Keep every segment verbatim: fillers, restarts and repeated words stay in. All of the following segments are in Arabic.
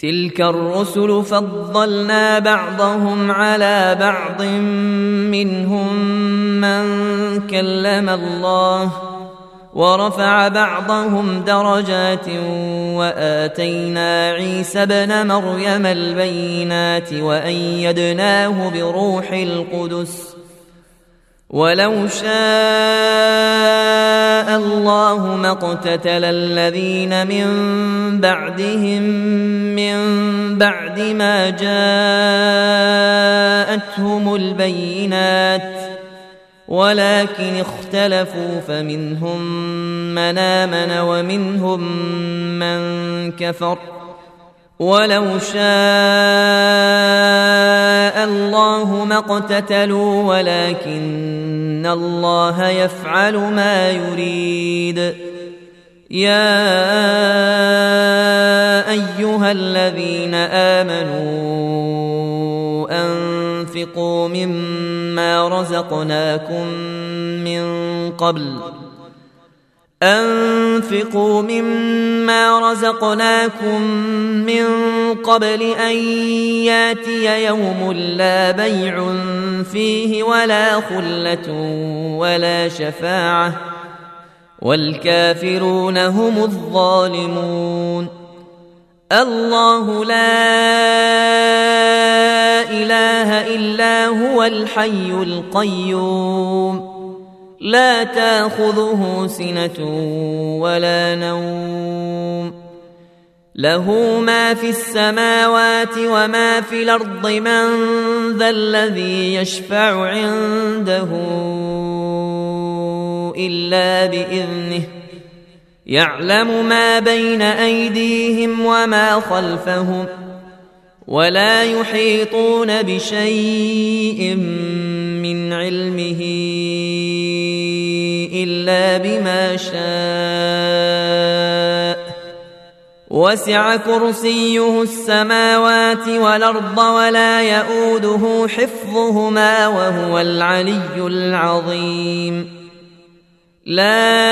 تلك الرسل فضلنا بعضهم على بعض منهم من كلم الله ورفع بعضهم درجات وآتينا عيسى ابن مريم البينات وأيدناه بروح القدس ولو شاء الله ما اقتتل الذين من بعدهم من بعد ما جاءتهم البينات ولكن اختلفوا فمنهم من آمن ومنهم من كفر ولو شاء الله ما اقتتلوا ولكن الله يفعل ما يريد. يا أيها الذين آمنوا أنفقوا مما رزقناكم من قبل أنفقوا مما رزقناكم من قبل أن ياتي يوم لا بيع فيه ولا خلة ولا شفاعة والكافرون هم الظالمون. الله لا إله إلا هو الحي القيوم لا تأخذه سنة ولا نوم له ما في السماوات وما في الأرض من ذا الذي يشفع عنده إلا بإذنه يعلم ما بين أيديهم وما خلفهم ولا يحيطون بشيء من علمه إلا بما شاء وسع كرسيه السماوات والأرض ولا يؤوده حفظهما وهو العلي العظيم. لا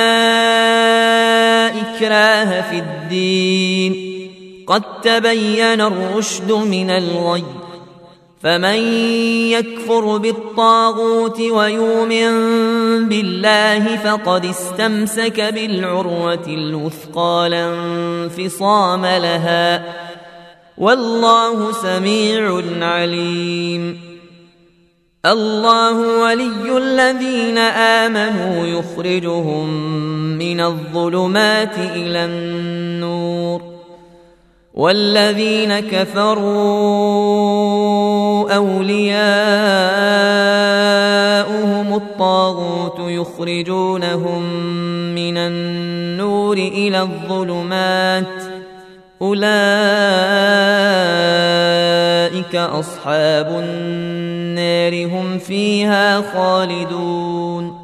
إكراه في الدين قد تبين الرشد من الغي فمن يكفر بالطاغوت ويؤمن بالله فقد استمسك بالعروة الوثقى لا انفصام لها والله سميع عليم. الله ولي الذين آمنوا يخرجهم من الظلمات إلى النور والذين كفروا أولياؤهم الطاغوت يخرجونهم من النور إلى الظلمات أولئك أصحاب النار هم فيها خالدون.